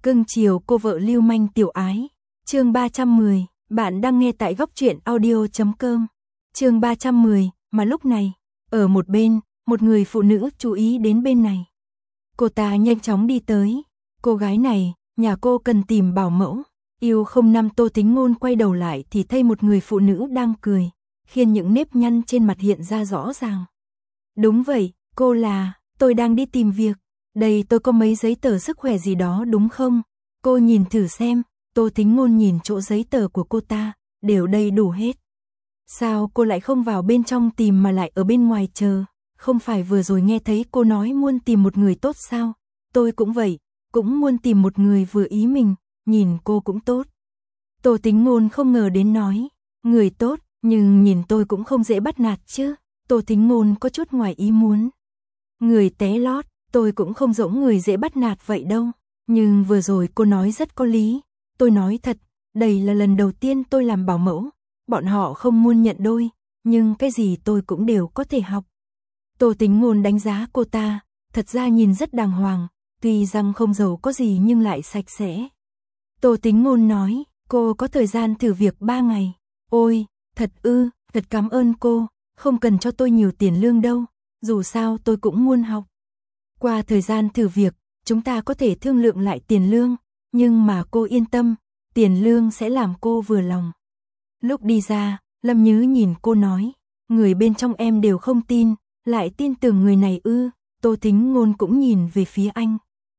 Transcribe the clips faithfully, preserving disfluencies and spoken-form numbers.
Cưng chiều cô vợ lưu manh tiểu ái. Chương ba trăm mười, bạn đang nghe tại góc truyện audio chấm com. Chương ba trăm mười, mà lúc này, ở một bên, một người phụ nữ chú ý đến bên này. Cô ta nhanh chóng đi tới. Cô gái này, nhà cô cần tìm bảo mẫu. Yêu không năm Tô Tính Ngôn quay đầu lại thì thấy một người phụ nữ đang cười, khiến những nếp nhăn trên mặt hiện ra rõ ràng. Đúng vậy, cô là, tôi đang đi tìm việc. Đây tôi có mấy giấy tờ sức khỏe gì đó đúng không? Cô nhìn thử xem. Tô Tính Ngôn nhìn chỗ giấy tờ của cô ta, đều đầy đủ hết. Sao cô lại không vào bên trong tìm mà lại ở bên ngoài chờ? Không phải vừa rồi nghe thấy cô nói muốn tìm một người tốt sao? Tôi cũng vậy, cũng muốn tìm một người vừa ý mình, nhìn cô cũng tốt. Tô Tính Ngôn không ngờ đến nói, người tốt, nhưng nhìn tôi cũng không dễ bắt nạt chứ. Tô Tính Ngôn có chút ngoài ý muốn. Người té lót, tôi cũng không giống người dễ bắt nạt vậy đâu. Nhưng vừa rồi cô nói rất có lý. Tôi nói thật, đây là lần đầu tiên tôi làm bảo mẫu. Bọn họ không muốn nhận đôi, nhưng cái gì tôi cũng đều có thể học. Tô Tính Ngôn đánh giá cô ta, thật ra nhìn rất đàng hoàng, tuy rằng không giàu có gì nhưng lại sạch sẽ. Tô Tính Ngôn nói, cô có thời gian thử việc ba ngày. Ôi, thật ư, thật cảm ơn cô, không cần cho tôi nhiều tiền lương đâu, dù sao tôi cũng muốn học. Qua thời gian thử việc, chúng ta có thể thương lượng lại tiền lương, nhưng mà cô yên tâm, tiền lương sẽ làm cô vừa lòng. Lúc đi ra, Lâm Nhứ nhìn cô nói, người bên trong em đều không tin, lại tin tưởng người này ư? Tô Tính Ngôn cũng nhìn về phía anh.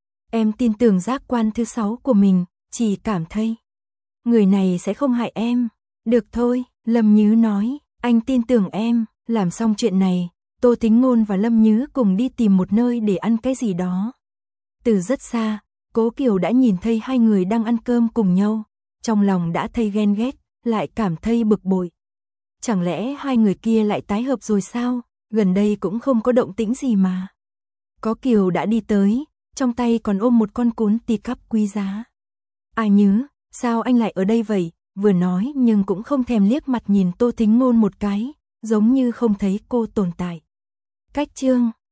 Em tin tưởng giác quan thứ sáu của mình, chỉ cảm thấy người này sẽ không hại em. Được thôi, Lâm Nhứ nói, anh tin tưởng em. Làm xong chuyện này, Tô Tính Ngôn và Lâm Nhứ cùng đi tìm một nơi để ăn cái gì đó. Từ rất xa, Cố Kiều đã nhìn thấy hai người đang ăn cơm cùng nhau, trong lòng đã thấy ghen ghét, lại cảm thấy bực bội. Chẳng lẽ hai người kia lại tái hợp rồi sao? Gần đây cũng không có động tĩnh gì mà. Cố Kiều đã đi tới, trong tay còn ôm một con cún teacup quý giá. À Nhứ, sao anh lại ở đây vậy? Vừa nói nhưng cũng không thèm liếc mặt nhìn Tô Tính Ngôn một cái, giống như không thấy cô tồn tại. Cách chương